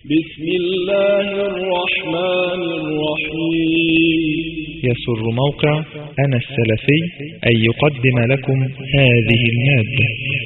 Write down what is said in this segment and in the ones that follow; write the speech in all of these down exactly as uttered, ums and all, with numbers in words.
بسم الله الرحمن الرحيم. يسر موقع أنا السلفي أن يقدم لكم هذه المادة.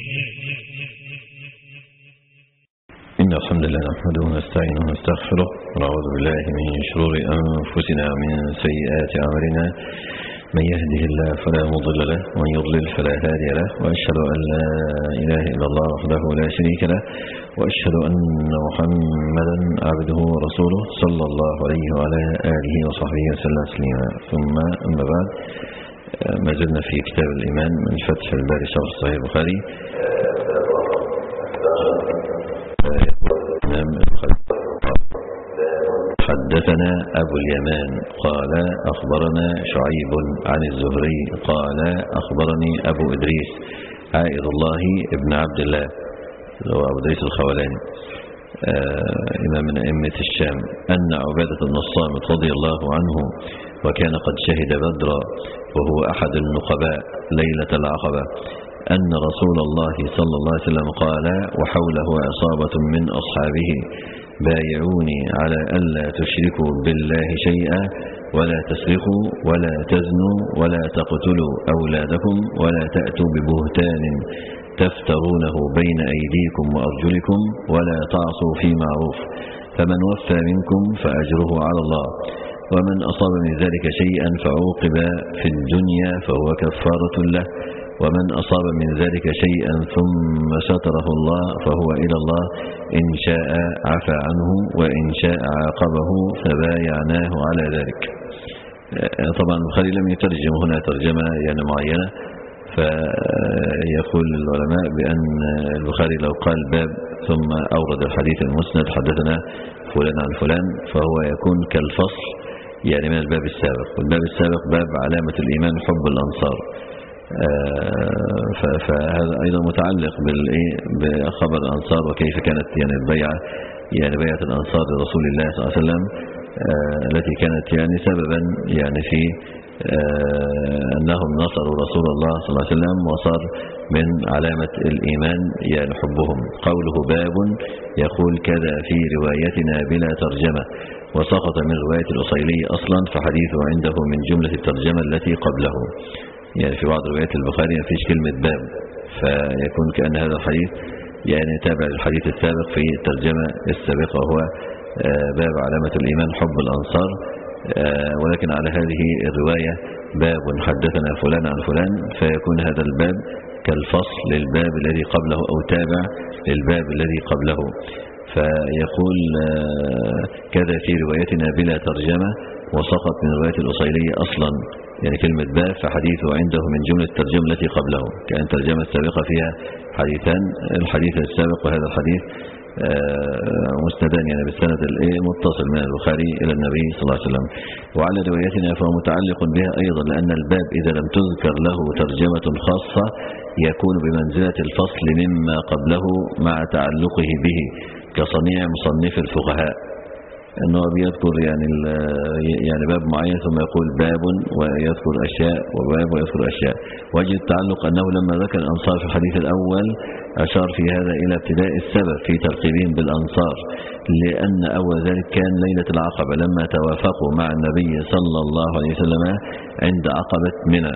إن الحمد لله نحمده ونستعينه ونستغفره ونعوذ بالله من شرور أنفسنا ومن سيئات أعمالنا، من يهده الله فلا مضل له ومن يضلل فلا هادي له، وأشهد أن لا إله إلا الله وحده لا شريك له، وأشهد أن محمدا عبده ورسوله صلى الله عليه وعلى آله وصحبه وسلم تسليما. ثم أما بعد، ما زلنا في كتاب الإيمان من فتح الباري شرح صحيح البخاري. حدثنا أبو اليمان قال أخبرنا شعيب عن الزهري قال أخبرني أبو إدريس عائد الله ابن عبد الله هو أبو إدريس الخولاني آه إمام من أئمة الشام، أن عبادة بن الصامت رضي الله عنه وكان قد شهد بدرا وهو أحد النقباء ليلة العقبة، أن رسول الله صلى الله عليه وسلم قال وحوله عصابة من أصحابه: بايعوني على ألا تشركوا بالله شيئا ولا تسرقوا ولا تزنوا ولا تقتلوا أولادكم ولا تأتوا ببهتان تفترونه بين أيديكم وأرجلكم ولا تعصوا في معروف، فمن وفى منكم فأجره على الله، ومن أصاب من ذلك شيئا فعوقب في الدنيا فهو كفارة له، ومن أصاب من ذلك شيئا ثم ستره الله فهو إلى الله، إن شاء عفى عنه وإن شاء عاقبه فبايعناه على ذلك. طبعا البخاري لم يترجم هنا ترجمة يعني معينة، فيقول العلماء بأن البخاري لو قال باب ثم أورد الحديث المسند حدثنا فلان عن فلان فهو يكون كالفصل يعني من الباب السابق، والباب السابق باب علامة الإيمان حب الأنصار، فهذا أيضا متعلق بخبر الأنصار وكيف كانت يعني البيعة يعني بيعة الأنصار لرسول الله صلى الله عليه وسلم التي كانت يعني سببا يعني في أنهم نصروا رسول الله صلى الله عليه وسلم، وصار من علامة الإيمان يعني حبهم. قوله باب يقول كذا في روايتنا بلا ترجمة، وسقط من رواية الأصيلي أصلا فحديثه عنده من جملة الترجمة التي قبله. يعني في بعض روايات البخاري ما فيش كلمة باب، فيكون كأن هذا الحديث يعني تابع للحديث السابق في الترجمة السابقة، وهو باب علامة الإيمان حب الأنصار، ولكن على هذه الرواية باب حدثنا فلان عن فلان، فيكون هذا الباب كالفصل للباب الذي قبله أو تابع للباب الذي قبله. فيقول كذا في روايتنا بلا ترجمة، وسقط من رواية الأصيلي أصلا يعني كلمة باب فحديثه عنده من جملة الترجمة التي قبله، كأن الترجمة السابقة فيها حديثان، الحديث السابق وهذا الحديث مستدان يعني بالسند متصل من البخاري إلى النبي صلى الله عليه وسلم. وعلى روايتنا فهو متعلق بها أيضا، لأن الباب إذا لم تذكر له ترجمة خاصة يكون بمنزلة الفصل مما قبله مع تعلقه به، كصنيع مصنف الفقهاء أنه بيذكر يعني يعني باب معين ثم يقول باب ويذكر أشياء وباب ويذكر أشياء. وجه التعلق أنه لما ذكر الأنصار في الحديث الأول أشار في هذا إلى ابتداء السبب في ترقيبهم بالأنصار، لأن أول ذلك كان ليلة العقبة لما توافقوا مع النبي صلى الله عليه وسلم عند عقبة منى،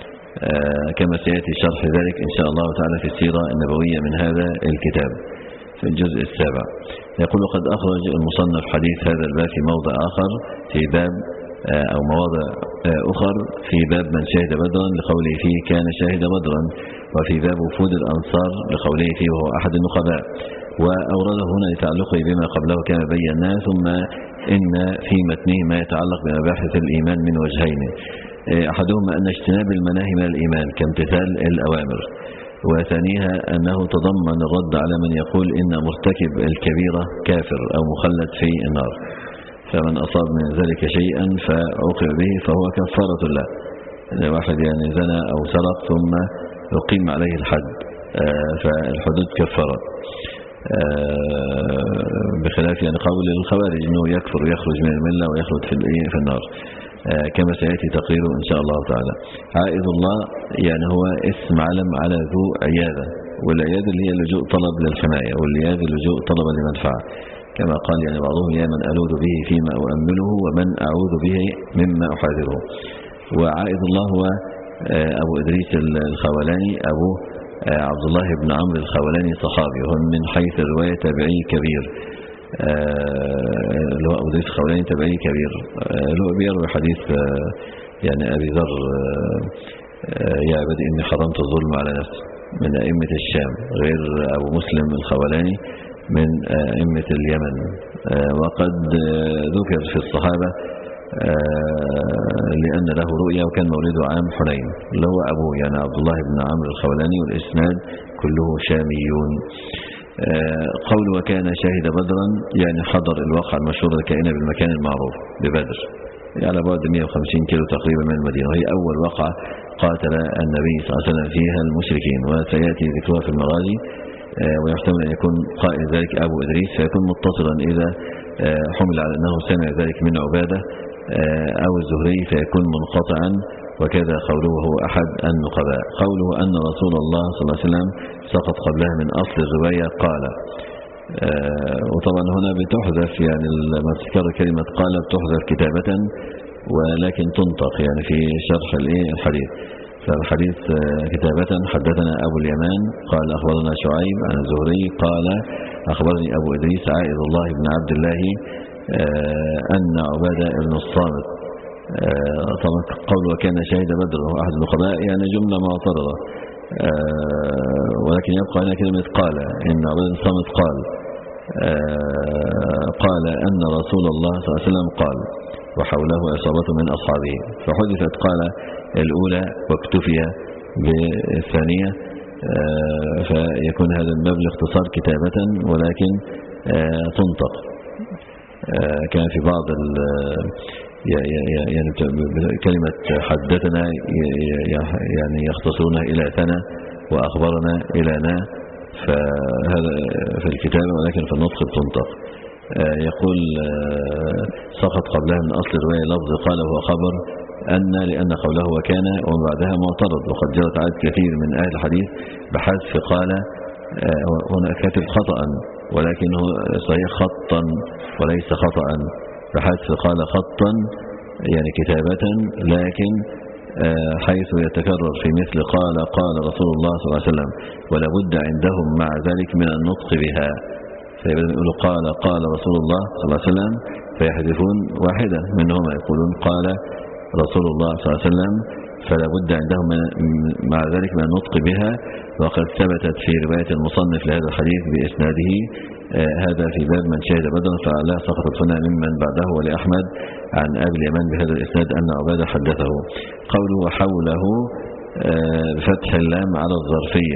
كما سيأتي شرح ذلك إن شاء الله تعالى في السيرة النبوية من هذا الكتاب في الجزء السابع. يقول قد أخرج المصنف حديث هذا الباب في موضع آخر في باب أو مواضع أخر في باب من شهد بدرا لقوله فيه كان شاهد بدرا، وفي باب وفود الأنصار لقوله فيه وهو أحد النقباء، وأورده هنا لتعلقه بما قبله كما بيناه. ثم إن في متنه ما يتعلق بمباحث الإيمان من وجهين، أحدهما أن اجتناب المناهي من الإيمان كامتثال الأوامر، وثانيها أنه تضمن الرد على من يقول إن مرتكب الكبيرة كافر أو مخلد في النار، فمن أصاب من ذلك شيئا فعوقب به فهو كفارة له. واحد يعني زنى أو سرق ثم يقيم عليه الحد فالحدود كفارة، بخلاف يعني قول الخوارج أنه يكفر ويخرج من الملة ويخلد في النار، كما سيأتي تقريره إن شاء الله تعالى. عائد الله يعني هو اسم علم على ذو عيادة، والعيادة اللي هي لجوء طلب للحماية، والعيادة لجوء طلب لمنفعة، كما قال يعني بعضهم يا من ألوذ به فيما أؤمله ومن أعوذ به مما أحاذره. وعائد الله هو أبو إدريس الخولاني أبو عبد الله بن عمرو الخولاني صحابي، وهو من حيث الرواية تابعي كبير، اللي هو أبو إدريس الخولاني تابعي كبير، له بيروي حديث يعني أبي ذر يا عبادي إني حرمت الظلم على نفسي، من أئمة الشام، غير أبو مسلم الخولاني من أئمة اليمن. وقد ذكر في الصحابة لأن له رؤيا وكان مولده عام حنين، اللي هو أبوه يعني عبد الله بن عمرو الخولاني، والإسناد كله شاميون. قول وكان شاهد بدرا يعني حضر الواقعة المشهورة الكائنة بالمكان المعروف ببدر على بعد مئة وخمسين كيلو تقريبا من المدينة، وهي أول وقعة قاتل النبي صلى الله عليه وسلم فيها المشركين، وسيأتي ذكرها في المغازي. ويحتمل أن يكون قائل ذلك أبو إدريس، فيكون متصلا إذا حمل على أنه سمع ذلك من عبادة أو الزهري فيكون منقطعا، وكذا قوله هو أحد النقباء. قوله أن رسول الله صلى الله عليه وسلم سقط قبلها من أصل الرواية قال، وطبعا هنا بتحذف يعني لما تذكر كلمة قال بتحذف كتابة ولكن تنطق يعني في شرح الحديث. فالحديث كتابة حدثنا أبو اليمان قال أخبرنا شعيب عن الزهري قال أخبرني أبو إدريس عائد الله بن عبد الله أن عبادة بن الصامت. طبعا قول وكان شهيد بدر وهو أحد النقباء يعني جملة معترضة، ولكن يبقى هنا كلمة قال إن عبادة بن الصامت قال قال أن رسول الله صلى الله عليه وسلم قال وحوله عصابته من أصحابه، فحذفت قال الأولى واكتفي بالثانية، فيكون هذا المبلغ اختصار كتابة ولكن تنطق. كان في بعض يعني كلمة حدثنا يعني يختصرونها إلى ثنا وأخبرنا إلى نا، فهذا في الكتابة ولكن في النطق بتنطق. يقول سقط قبلها من أصل الرواية لفظ قال هو خبر أن لأن قوله وكان ومن بعدها معترض، وقد جرت عدد كثير من أهل الحديث بحذف قال، هنا كاتب خطأ ولكنه صحيح خطا وليس خطأ، بحذف قال خطا يعني كتابة، لكن حيث يتكرر في مثل قال قال رسول الله صلى الله عليه وسلم ولا بد عندهم مع ذلك من النطق بها، فيبدأ يقولوا قال قال رسول الله صلى الله عليه وسلم فيحذفون واحدة منهما يقولون قال رسول الله صلى الله عليه وسلم، فلا بد عندهم مع ذلك من النطق بها. وقد ثبتت في رواية المصنف لهذا الحديث بإسناده هذا في باب من شهد بدرا فلا سقطت هنا ممن بعده، ولأحمد عن أبي اليمان بهذا الإسناد أن عبادة حدثه. قوله وحوله بفتح اللام على الظرفية،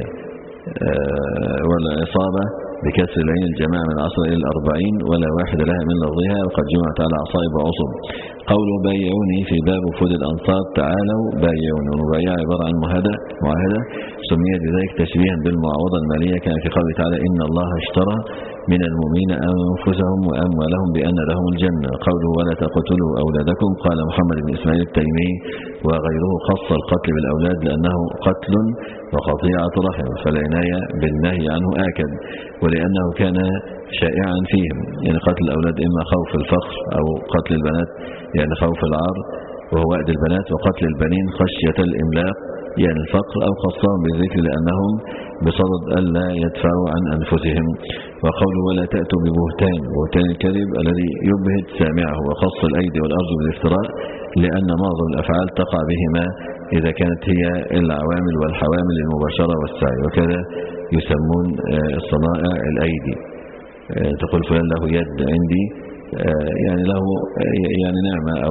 والعصابة بكسر العين الجماعة من عشرة إلى الأربعين ولا واحد لها من لفظها، وقد جمعت على عصائب وعصب. قوله بايعوني في باب وفود الأنصار تعالوا بايعوني، والمبايعة عبارة عن معاهدة سميت بذلك تشبيها بالمعاوضة المالية، كان في قوله تعالى إن الله اشترى من المؤمنين أنفسهم وأموالهم بأن لهم الجنة. قوله ولا تقتلوا أولادكم، قال محمد بن إسماعيل التيمي وغيره خص القتل بالأولاد لأنه قتل وقطيعة رحم، فالعناية بالنهي عنه آكد، ولأنه كان شائعا فيهم يعني قتل الأولاد إما خوف الفقر أو قتل البنات يعني خوف العار وهو وأد البنات، وقتل البنين خشية الإملاق يعني الفقر، أو خصهم بالذكر لأنهم بصدد ألا يدفعوا عن أنفسهم. وقوله ولا تأتوا ببهتان، بهتان الكذب الذي يبهت سامعه، وخص الأيدي والأرجل بالافتراء لأن معظم الأفعال تقع بهما إذا كانت هي العوامل والحوامل المباشرة والسعي، وكذا يسمون الصنائع الأيدي. تقول فلان له يد عندي يعني له يعني نعمة أو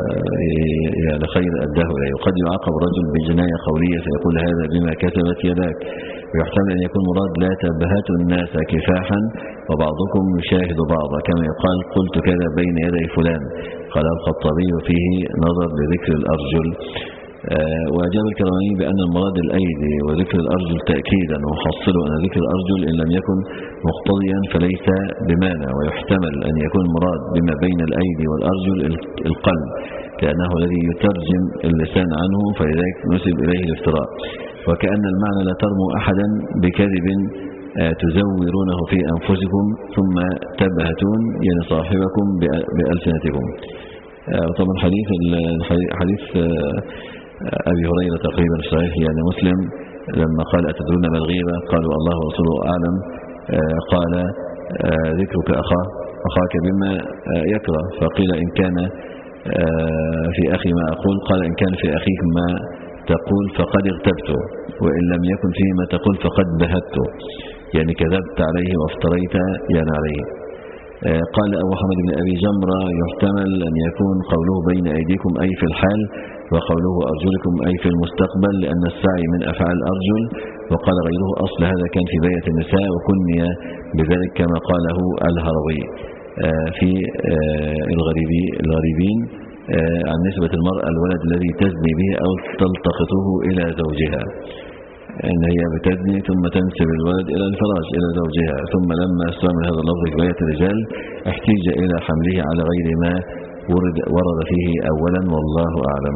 يعني خير أداه إليه. وقد يعاقب رجل بجناية قولية فيقول هذا بما كتبت يداك، ويحتمل أن يكون مراد لا تبهتوا الناس كفاحا وبعضكم يشاهد بعضا، كما يقال قلت كذا بين يدي فلان. قال الخطابي فيه نظر لذكر الأرجل. وأجاب الكرماني بأن المراد الأيدي وذكر الأرجل تأكيدا، وحصلوا أن ذكر الأرجل إن لم يكن مقتضيا فليس بمانع، ويحتمل أن يكون مراد بما بين الأيدي والأرجل القلب لأنه الذي يترجم اللسان عنه، فلذلك نسب إليه الافتراء. وكأن المعنى لا ترموا أحدا بكذب تزورونه في أنفسكم ثم تبهتون يعني صاحبكم بألسنتكم. طبعا حديث حديث أبي هريرة تقريبا في صحيح يعني مسلم لما قال أتدرون ما الغيبة؟ قالوا الله ورسوله أعلم. قال ذكرك أخاه أخاك بما يكره، فقيل إن كان في أخي ما أقول، قال إن كان في أخيك ما تقول فقد اغتبته، وإن لم يكن فيه ما تقول فقد بهته، يعني كذبت عليه وافتريت يعني عليه. قال أبو حمد بن أبي جمرة يحتمل أن يكون قوله بين أيديكم أي في الحال، وقوله أرجلكم أي في المستقبل، لأن السعي من أفعال الأرجل. وقال غيره أصل هذا كان في بيت النساء وكني بذلك كما قاله الهروي في الغريبين عن نسبة المرأة الولد الذي تزني به أو تلتقطه إلى زوجها، إن هي بتزني ثم تنسب الولد إلى الفراش إلى زوجها. ثم لما استعمل هذا اللفظ في بيت الرجال احتيج إلى حمله على غير ما ورد, ورد فيه أولا، والله أعلم.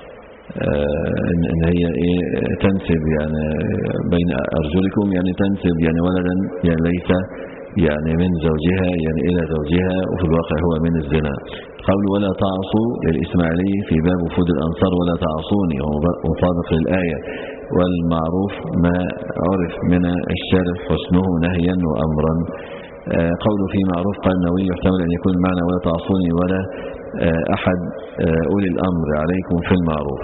إن هي إيه تنسب يعني بين أرجلكم يعني تنسب يعني ولدا يعني ليس يعني من زوجها يعني إلى زوجها، وفي الواقع هو من الزنا. قول ولا تعصوا للإسماعيلي في باب وفود الأنصار ولا تعصوني ومطابق للآية. والمعروف ما عرف من الشارع حسنه نهيا وأمرا. قوله في معروف قال النووي يحتمل أن يكون المعنى ولا تعصوني ولا أحد أولي الأمر عليكم في المعروف،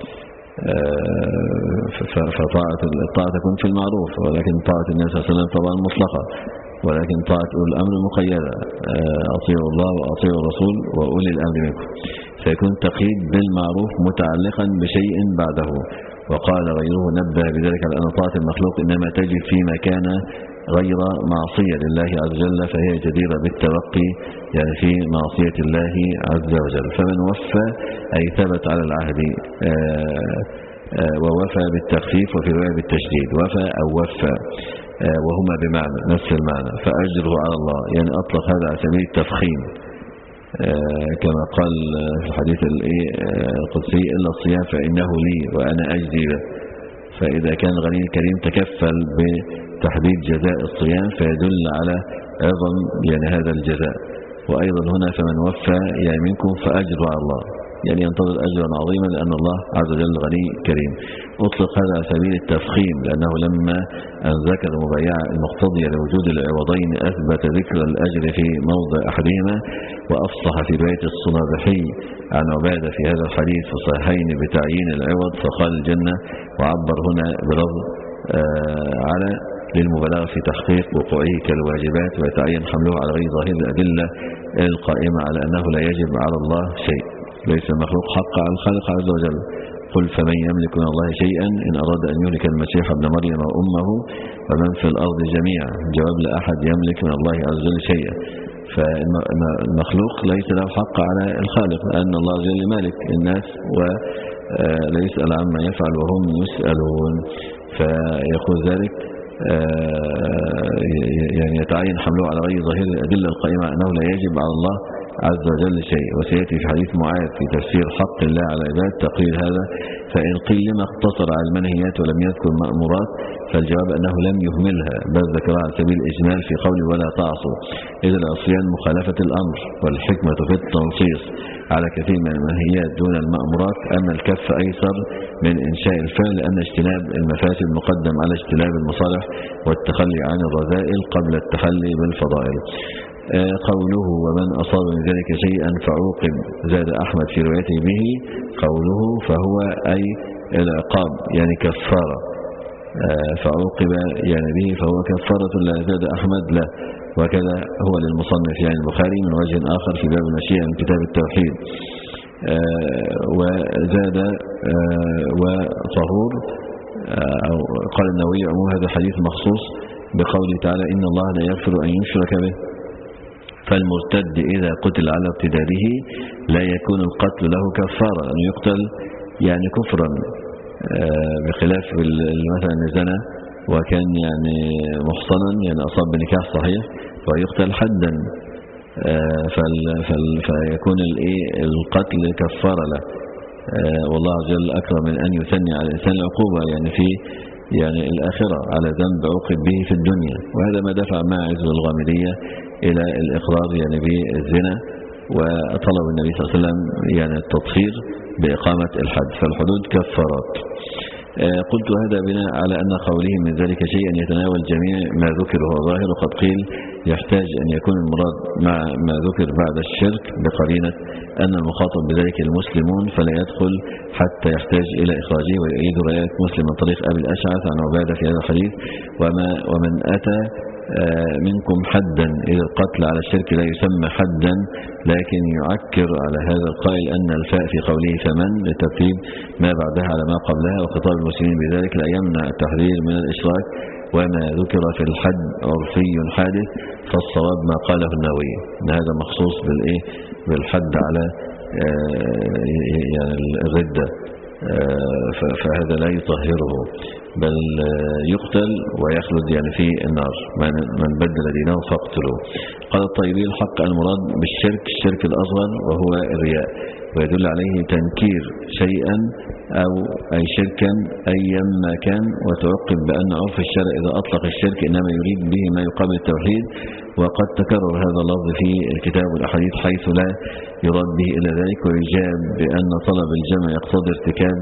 فطاعة الطاعة تكون في المعروف، ولكن طاعة النبي صلى الله عليه وسلم طبعا مطلقة، ولكن طاعة أولي الأمر مقيدة، أطيعوا الله وأطيعوا الرسول وأولي الأمر منكم، فيكون تقييد بالمعروف متعلقا بشيء بعده. وقال غيره نبه بذلك على أن طاعة المخلوق إنما تجب فيما كان غير معصية لله عز وجل، فهي جديرة بالتوقي يعني في معصية الله عز وجل. فمن وفى أي ثبت على العهد ووفى بالتخفيف وفي رواية بالتشديد، وفى أو وفى وهما بمعنى نفس المعنى. فأجره على الله يعني أطلق هذا على سبيل التفخيم كما قال في الحديث القدسي إلا الصيام فإنه لي وأنا أجزي به. فإذا كان الغني الكريم تكفل بتحديد جزاء الصيام فيدل على عظم يعني هذا الجزاء. وأيضا هنا فمن وفى يعني منكم فأجره على الله يعني ينتظر أجرا عظيما لأن الله عز وجل غني كريم. أطلق هذا على سبيل التفخيم لأنه لما أن ذكر المبايعة المقتضية لوجود العوضين أثبت ذكر الأجر في موضع أحدهما، وأفصح في بيت الصنابحي عن عبادة في هذا الحديث في الصحيحين بتعيين العوض فقال الجنة، وعبر هنا بلفظ على للمبالغة في تحقيق وقوعه كالواجبات، ويتعين حمله على غير ظاهر الأدلة القائمة على أنه لا يجب على الله شيء، ليس المخلوق حق على الخالق عز وجل. قل فمن يملك من الله شيئا إن أراد أن يهلك المسيح ابن مريم وأمه ومن في الأرض جميعا. جواب لا أحد يملك من الله عز وجل شيئا، فالمخلوق ليس له حق على الخالق لأن الله عز وجل مالك الناس ولا يسأل عما يفعل وهم يسألون. فيقول ذلك يعني يتعين حمله على غير ظاهر الأدلة القائمة أنه لا يجب على الله عز وجل شيء. وسيأتي في حديث معاذ في تفسير حق الله على العباد تقرير هذا. فإن قيل لما اقتصر على المنهيات ولم يذكر المأمورات، فالجواب أنه لم يهملها بل ذكرها على سبيل الإجمال في قوله ولا تعصوا، إذا العصيان مخالفة الأمر والحكمة في التنصيص على كثير من المنهيات دون المأمورات. أما الكف أيسر من إنشاء الفعل لأن اجتناب المفاسد مقدم على اجتناب المصالح والتخلي عن الرذائل قبل التخلي بالفضائل. قوله ومن أصاب من ذلك شيئا فعوقب، زاد أحمد في روايته به قوله فهو أي العقاب يعني كفارة، فعوقب يعني به فهو كفارة لا، زاد أحمد لا، وكذا هو للمصنف يعني البخاري من وجه آخر في باب المشيئة من كتاب التوحيد. وزاد وطهور. قال النووي عموم هذا الحديث مخصوص بقوله تعالى إن الله لا يغفر أن يشرك به، فالمرتد إذا قتل على ارتداده لا يكون القتل له كفارة أن يقتل يعني كفرا، بخلاف مثلا زنا وكان يعني محصنا يعني أصاب بنكاح صحيح ويقتل حدا، فيكون القتل كفارة له. والله عز وجل أكرم من أن يثني على الإنسان العقوبة يعني في يعني الآخرة على ذنب عوقب به في الدنيا. وهذا ما دفع ماعز والغامدية إلى الإقرار يعني بالزنا، وطلب النبي صلى الله عليه وسلم يعني التطهير بإقامة الحد. فالحدود كفارات. قلت هذا بناء على أن قولهم من ذلك شيئا يتناول جميع ما ذكر وهو ظاهر، وقد قيل يحتاج أن يكون المراد مع ما ذكر بعد الشرك بقرينة أن المخاطب بذلك المسلمون فلا يدخل حتى يحتاج إلى إخراجه. ويؤيد رواية مسلم من طريق أبي الأشعث عن عبادة في هذا الحديث: وما ومن أتى منكم حدا، إذا القتل على الشرك لا يسمى حدا، لكن يعكر على هذا القائل أن الفاء في قوله فمن لترتيب ما بعدها على ما قبلها، وخطاب المسلمين بذلك لا يمنع التحذير من الإشراك. وما ذكر في الحد عرفي حادث، فالصواب ما قاله النووي أن هذا مخصوص بالإيه بالحد على يعني الردة، فهذا لا يطهره، بل يقتل ويخلد يعني في النار. من بدل دينه فاقتلوه. قال الطيبي: الحق المراد بالشرك الشرك الأصغر وهو الرياء، ويدل عليه تنكير شيئا أو أي شركا أيا ما كان، وتعقب بأن عرف الشرع إذا أطلق الشرك إنما يريد به ما يقابل التوحيد. وقد تكرر هذا اللفظ في الكتاب والأحاديث حيث لا يراد به إلى ذلك. ويجاب بأن طلب الجمع يقتضي ارتكاب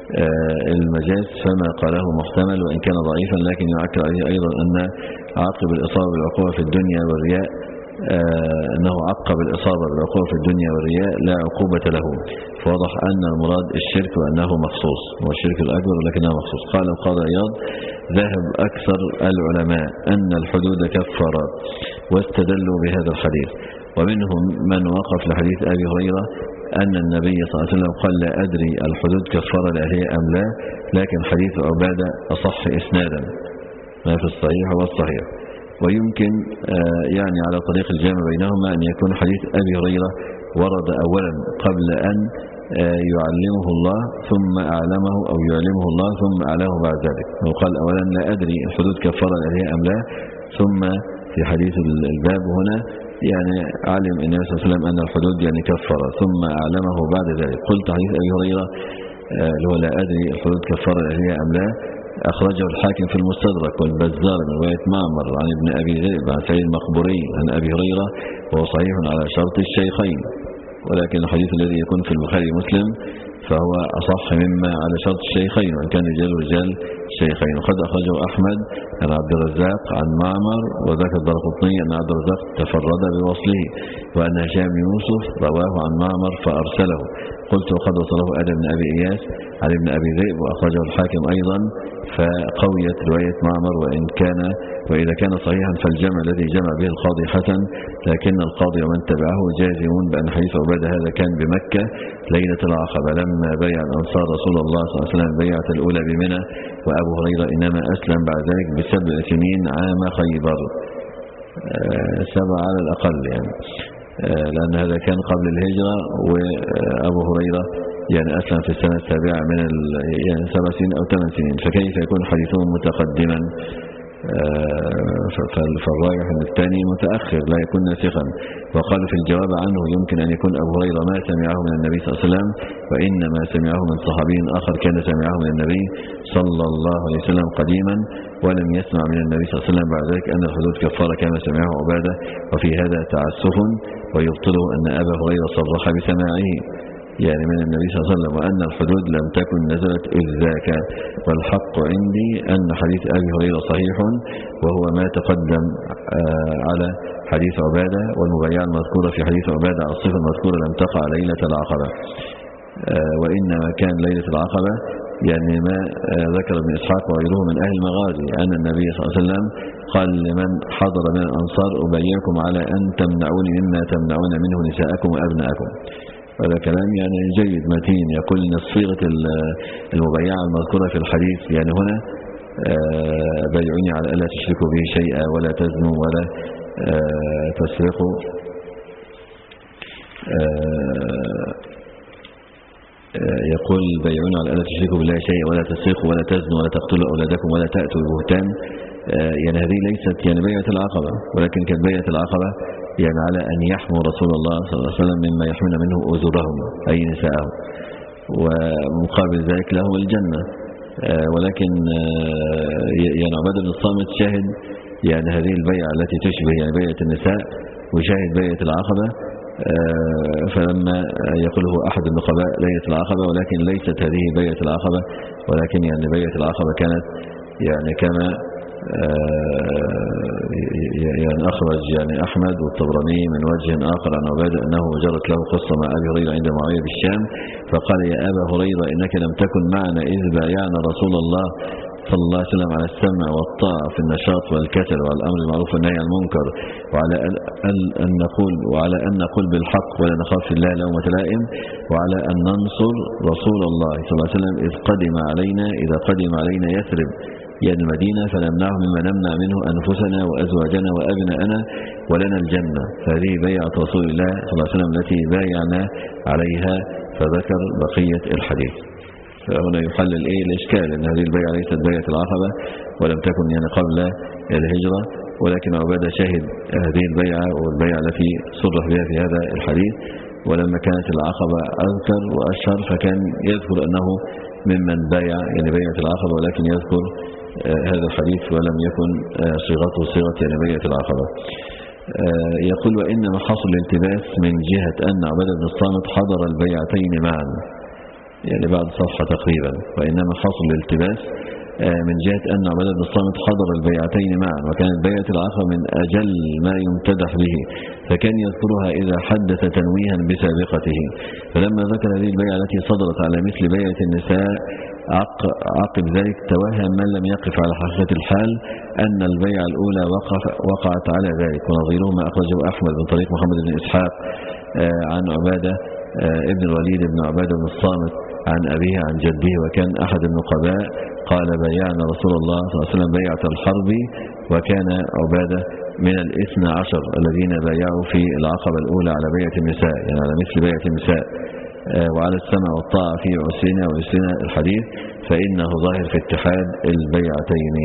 المجاز، فما قاله محتمل وإن كان ضعيفا، لكن يؤكد عليه أيضا أن عاقب الإصابة بالعقوبة في الدنيا والرياء أنه عقب الإصابة بالعقوبة في الدنيا والرياء لا عقوبة له. فوضح أن المراد الشرك وأنه مخصوص، هو الشرك الأكبر لكنه مخصوص. قال القاضي عياض: ذهب أكثر العلماء أن الحدود كفارات، واستدلوا بهذا الحديث. ومنهم من وقف لحديث أبي هريرة أن النبي صلى الله عليه وسلم قال: لا أدري الحدود كفارة هي أم لا، لكن حديث عبادة أصح إسنادا ما في الصحيح والصحيح. ويمكن يعني على طريق الجامع بينهما أن يكون حديث أبي هريرة ورد أولا قبل أن يعلمه الله ثم أعلمه، أو يعلمه الله ثم أعلمه بعد ذلك. وقال أولا: لا أدري الحدود كفارة هي أم لا، ثم في حديث الباب هنا يعني علم النبي صلى الله عليه وسلم أن الحدود يعني كفارة ثم أعلمه بعد ذلك. قلت حديث أبي هريرة اللي هو لا أدري الحدود كفارة هي أم لا أخرجه الحاكم في المستدرك والبزار من رواية معمر عن ابن أبي ذئب عن سعيد المقبوري عن أبي هريرة، وهو صحيح على شرط الشيخين. ولكن الحديث الذي يكون في البخاري ومسلم فهو أصح مما على شرط الشيخين، وإن كان رجال رجال الشيخين. وقد أخرجه أحمد عن عبد الرزاق عن معمر، وذكر الدارقطني أن عبد الرزاق تفرد بوصله، وأن هشام بن يوسف رواه عن معمر فأرسله. قلت: وقد وصله آدم بن أبي إياس عن ابن أبي ذئب، وأخرجه الحاكم أيضا، فقويت رواية معمر. وإن كان وإذا كان صحيحا فالجمع الذي جمع به القاضي حسن، لكن القاضي ومن تبعه جازمون بأن حديث عبادة هذا كان بمكة ليلة العقبة لما بيع الأنصار رسول الله صلى الله عليه وسلم البيعة الأولى بمنى، وأبو هريرة إنما أسلم بعد ذلك بسبع سنين عام خيبر، سبع على الأقل يعني، لأن هذا كان قبل الهجرة، وأبو هريرة يعني أسلم في السنة السابعة من يعني سبع سنين أو ثمان سنين، فكيف يكون حديثهم متقدما؟ فالرايح الثاني متأخر لا يكون ناسخا. وقال في الجواب عنه: يمكن أن يكون أبو هريرة ما سمعه من النبي صلى الله عليه وسلم، وإنما سمعه من صحابي آخر كان سمعه من النبي صلى الله عليه وسلم قديما، ولم يسمع من النبي صلى الله عليه وسلم بعد ذلك أن الحدود كفارة كما سمعه عبادة. وفي هذا تعسف، ويبطله أن أبا هريرة صرح بسماعه يعني من النبي صلى الله عليه وسلم، وأن الحدود لم تكن نزلت إذ ذاك. والحق عندي أن حديث أبي هريرة صحيح، وهو ما تقدم على حديث عبادة، والمبايعة المذكورة في حديث عبادة على الصفة المذكورة لم تقع ليلة العقبة، وإنما كان ليلة العقبة يعني ما ذكر ابن إسحاق وغيره من أهل المغازي أن النبي صلى الله عليه وسلم قال لمن حضر من الأنصار: أبايعكم على أن تمنعوني مما تمنعون منه نساءكم وأبناءكم. هذا كلام يعني جيد متين، يقول ان صيغه المبايعه المذكوره في الحديث يعني هنا بايعوني على الا تشركوا به شيئا ولا تزنوا ولا تسرقوا، يقول بايعوني على الا تشركوا بالله شيئا ولا تسرقوا ولا تزنوا ولا تقتلوا اولادكم ولا تاتوا ببهتان. يعني هذه ليست يعني بيعة العقبة، ولكن كانت بيعة العقبة يعني على أن يحموا رسول الله صلى الله عليه وسلم مما يحمون منه أزورهم أي نساءهم، ومقابل ذلك لهم الجنة. ولكن يعني عبادة بن الصامت شاهد يعني هذه البيعة التي تشبه يعني بيعة النساء، وشاهد بيعة العقبة. فلما يقول هو أحد النقباء ليلة العقبة، ولكن ليست هذه بيعة العقبة، ولكن يعني بيعة العقبة كانت يعني كما يعني أخرج يعني أحمد والطبراني من وجه آخر عن عبادة أنه جرت له قصة مع أبي هريرة عند معاوية بالشام، فقال يا أبا هريرة إنك لم تكن معنا إذ بايعنا رسول الله صلى الله عليه وسلم على السمع والطاعة في النشاط والكسل وعلى الأمر المعروف والنهي عن المنكر، وعلى أن نقول وعلى أن نقول بالحق ولا نخاف في الله لومة لائم، وعلى أن ننصر رسول الله صلى الله عليه وسلم إذ قدم علينا إذا قدم علينا يثرب يعني المدينة، فنمنعه مما نمنع منه أنفسنا وأزواجنا وأبناءنا ولنا الجنة. فهذه بيعة رسول الله صلى الله عليه وسلم التي بايعنا عليها. فذكر بقية الحديث. فهنا يحلل إيه الإشكال أن هذه البيعة ليست بيعة العقبة ولم تكن يعني قبل الهجرة، ولكن عبادة شاهد هذه البيعة والبيعة التي صرح بها في هذا الحديث. ولما كانت العقبة أذكر وأشهر فكان يذكر أنه ممن بايع يعني بيعة العقبة، ولكن يذكر هذا الحديث ولم يكن صيغته صيغة يعني بيعة العقبة. يقول وإنما حصل الالتباس من جهة أن عبادة بن الصامت حضر البيعتين معا، يعني بعد صفحة تقريبا. وإنما حصل الالتباس من جهة أن عبادة بن الصامت حضر البيعتين معا، وكانت بيعة العقبة من أجل ما يمتدح به، فكان يذكرها إذا حدث تنويها بسابقته. فلما ذكر هذه البيعة التي صدرت على مثل بيعة النساء عقب ذلك توهم من لم يقف على حقيقة الحال أن البيعة الأولى وقف وقعت على ذلك. ونظيره ما أخرجه أحمد من طريق محمد بن إسحاق عن عبادة ابن الوليد بن عبادة بن الصامت عن أبيه عن جده، وكان أحد النقباء قال بايعنا رسول الله صلى الله عليه وسلم بيعة الحرب، وكان عبادة من الاثنى عشر الذين بايعوا في العقبة الأولى على بيعة النساء، يعني على مثل بيعة النساء، وعلى السمع والطاعة في عسرنا ويسرنا الحديث، فإنه ظاهر في اتحاد البيعتين.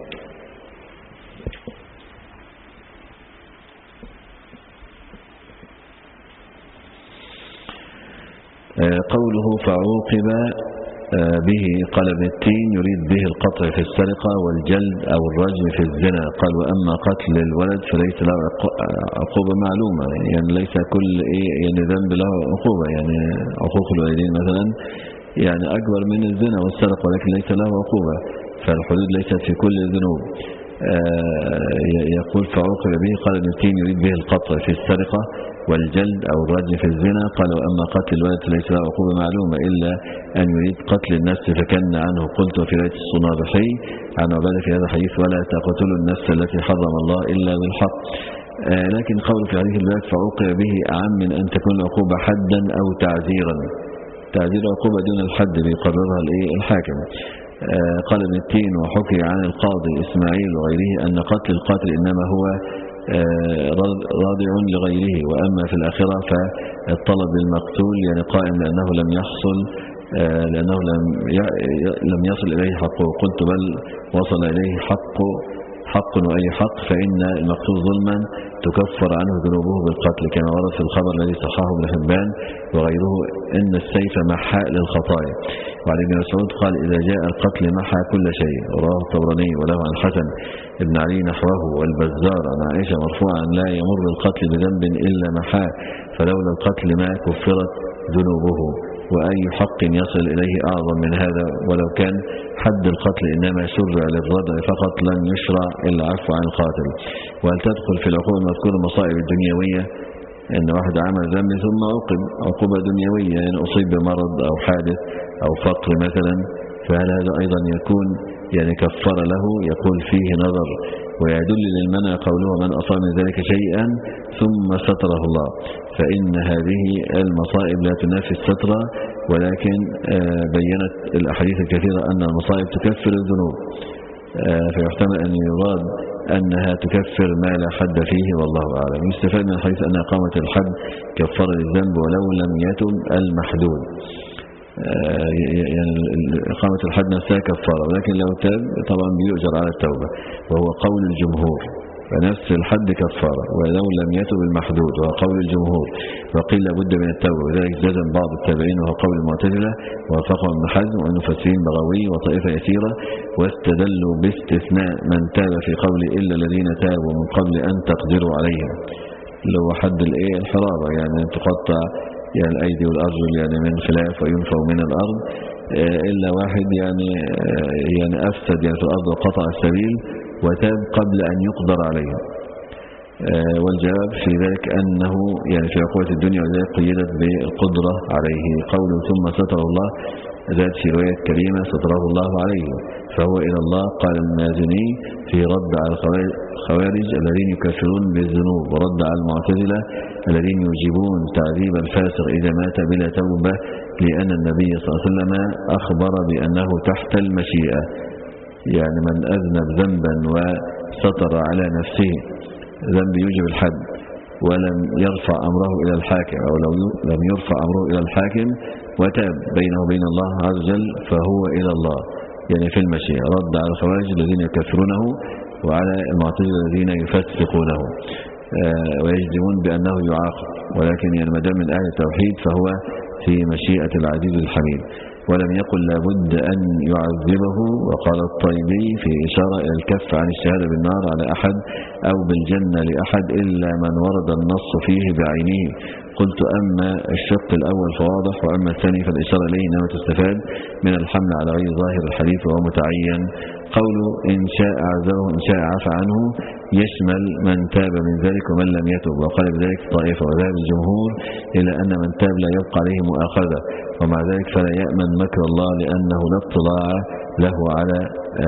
قوله فعوقب به قال ابن التين يريد به القطع في السرقة والجلد أو الرجم في الزنا. قال وأما قتل الولد فليس له عقوبة معلومة، يعني ليس كل إيه يعني ذنب له عقوبة، يعني عقوق الوالدين مثلا يعني أكبر من الزنا والسرقة، ولكن ليس له عقوبة، فالحدود ليست في كل الذنوب. يقول فعوقب به قال ابن التين يريد به القطع في السرقة والجلد أو الرجم في الزنا. قال وأما قتل الولد فليس له عقوبة معلومة إلا أن يريد قتل النفس فكن عنه. قلت وفي رواية الصنابحي عن عبادة في هذا الحديث ولا تقتلوا النفس التي حرم الله إلا بالحق. آه لكن قول في حديث الباب فعوقب به أعم من أن تكون العقوبة حدا أو تعزيرا. تعزير عقوبة دون الحد بيقررها الحاكم. آه قال ابن التين وحكي عن القاضي إسماعيل وغيره أن قتل القاتل إنما هو رادع لغيره، وأما في الآخرة فالطلب للمقتول يعني قائم لأنه لم يحصل لأنه لم لم يصل إليه حقه. قلت بل وصل إليه حق حق وأي حق، فإن المقتول ظلما تكفر عنه ذنوبه بالقتل، كما ورد في الخبر الذي صححه ابن حبان وغيره إن السيف محاء للخطايا. وعن ابن مسعود قال إذا جاء القتل محى كل شيء. رواه الطبراني وله عن حسن ابن علي نحوه، والبزار عن عائشة مرفوعا لا يمر القتل بذنب إلا محاه، فلولا القتل ما كفرت ذنوبه. وأي حق يصل إليه أعظم من هذا؟ ولو كان حد القتل إنما شرع للردع فقط لن يشرع إلا عفو عن القاتل. وهل تدخل في العقوبة المذكورة المصائب الدنيوية؟ إن واحد عمل ذنب ثم عوقب عقوبة دنيوية، يعني أصيب بمرض أو حادث أو فقر مثلا، فهل هذا أيضا يكون يعني كفر له؟ يقول فيه نظر، ويدل للمنع قوله من أصاب من ذلك شيئا ثم ستره الله، فإن هذه المصائب لا تنافي الستر، ولكن بينت الأحاديث الكثيرة أن المصائب تكفر الذنوب، فيحتمل أن يراد أنها تكفر ما لا حد فيه، والله أعلم. يستفاد من الحديث أن إقامة الحد كفر للذنب ولو لم يتم المحدود، يعني إقامة الحد نفسها كفارة، ولكن لو تاب طبعا بيؤجر على التوبة، وهو قول الجمهور، فنفس الحد كفارة ولو لم يتب المحدود، وهو قول الجمهور. وقيل لابد من التوبة، وذلك جزم بعض التابعين وهو قول المعتزلة ووافقهم ابن حزم والمفسرين بغوي وطائفة يسيرة، واستدلوا باستثناء من تاب في قول إلا الذين تابوا من قبل أن تقدروا عليهم، اللي هو حد الايه الحرابة، يعني تقطع يعني الأيدي والأرجل يعني من خلاف وينفوا من الأرض إلا واحد يعني يعني أفسد يعني في الأرض وقطع السبيل وتاب قبل أن يقدر عليه. والجواب في ذلك أنه يعني في عقوبة الدنيا، وذلك قيدت بالقدرة عليه. قوله ثم ستر الله ذات في رواية كريمة ستره الله عليه فهو إلى الله. قال المازني في رد على الخوارج الذين يكفرون بالذنوب، ورد على المعتزلة الذين يجيبون تعذيب الفاسق إذا مات بلا توبة، لأن النبي صلى الله عليه وسلم أخبر بأنه تحت المشيئة، يعني من أذنب ذنبا وستر على نفسه ذنب يوجب الحد ولم يرفع أمره إلى الحاكم، أو لو لم يرفع أمره إلى الحاكم وتاب بينه وبين الله عز وجل فهو إلى الله، يعني في المشيئة. رد على الخوارج الذين يكفرونه وعلى المعتزلة الذين يفسقونه ويجزمون بأنه يعاقب، ولكن يعني ما دام من أهل التوحيد فهو في مشيئة العزيز الحميد. ولم يقل لابد أن يعذبه. وقال الطيبي في إشارة إلى الكف عن الشهادة بالنار على أحد أو بالجنة لأحد إلا من ورد النص فيه بعينه. قلت أما الشق الأول فواضح، وأما الثاني فالإشارة إليه إنما تستفاد من الحمل على غير ظاهر الحديث وهو متعين. قوله إن شاء عذبه إن شاء عفى عنه يشمل من تاب من ذلك ومن لم يتب، وقال بذلك طائفة. وذهب الجمهور إلى أن من تاب لا يبقى عليه مؤاخذة، ومع ذلك فلا يأمن مكر الله لأنه لا اطلاع له على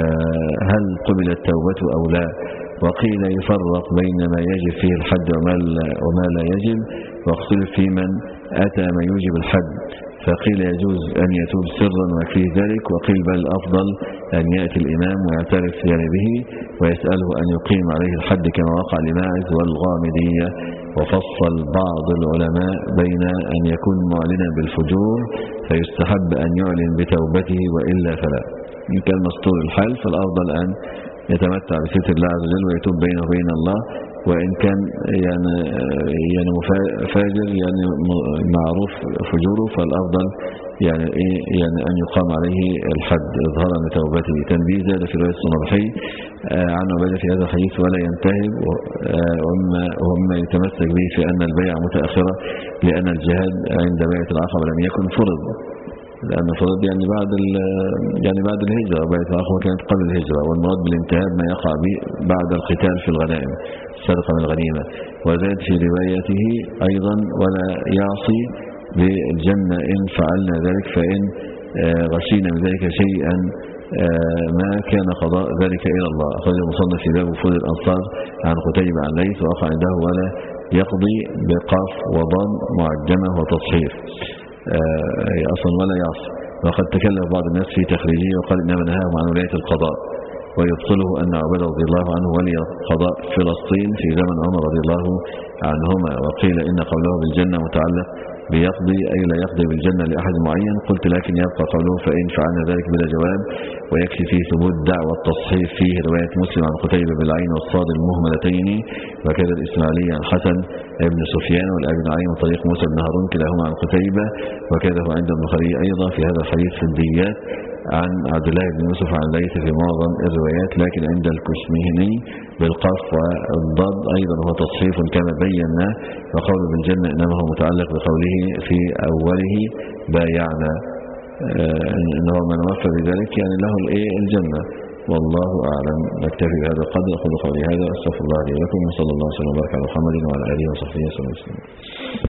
هل قبلت توبته أو لا. وقيل يفرق بين ما يجب فيه الحد وما لا يجب، واختلف في من أتى ما يوجب الحد، فقيل يجوز أن يتوب سرا ويكفيه ذلك، وقيل بل الأفضل أن يأتي الإمام ويعترف يعني به ويسأله أن يقيم عليه الحد كما وقع لماعز والغامدية. وفصل بعض العلماء بين أن يكون معلنا بالفجور فيستحب أن يعلن بتوبته وإلا فلا. إن كان مستور الحال فالأفضل أن يتمتع بستر الله عز وجل ويتوب بينه وبين الله، وإن كان يعني يعني فاجر يعني معروف فجوره فالأفضل يعني إيه يعني أن يقام عليه الحد إظهارا لتوبته. تنبيه زاد في رواية الصنبحي عن عبادة في هذا الحديث ولا ينتهب، وما وما يتمسك به في أن البيع متأخرة لأن الجهاد عند بيعة العقبة لم يكن فرض، لأن فرض يعني بعد يعني بعد الهجرة، بيعة العقبة كانت قبل الهجرة، والمراد بالانتهاب ما يقع به بعد القتال في الغنائم السرقة من الغنيمة. وزاد في روايته أيضا ولا يعصي بالجنة إن فعلنا ذلك، فإن غشينا بذلك شيئا ما كان قضاء ذلك إلى الله. أخرج المصنف في باب وفود الأنصار عن قتيبة عن ليث وقع عنده ولا يقضي بقاف وضم معجمة وتصحيف هي أصلا ولا يعصي. وقد تكلم بعض الناس في تخريجه وقال إنما نهاهم عن ولاية القضاء، ويبطله أن عبادة رضي الله عنه ولي قضاء فلسطين في زمن عمر رضي الله عنهما. وقيل إن قوله بالجنة متعلق بيقضي أي لا يقضي بالجنة لأحد معين. قلت لكن يبقى قوله فإن فعلنا ذلك بلا جواب، ويكفي فيه ثبوت دعوة التصحيف فيه رواية مسلم عن قتيبة بالعين والصاد المهملتين، وكذا الإسماعيلي عن حسن ابن سفيان والأبي نعيم وطريق موسى بن هارون كلاهما عن قتيبة، وكذا هو عند البخاري أيضا في هذا الحديث في الديات عن عبد الله بن يوسف عن ليث في معظم الروايات، لكن عند الكشمهني بالقاف والضاد أيضا هو تصحيف كما بينا. وقوله بالجنة إنما هو متعلق بقوله في أوله بايعنا، إنه من وفى بذلك يعني له الجنة. والله أعلم. نكتفي بهذا القدر. أقول قولي هذا أستغفر الله لي ولكم، وصلى الله وسلم وبارك على محمد وعلى آله وصحبه وسلم.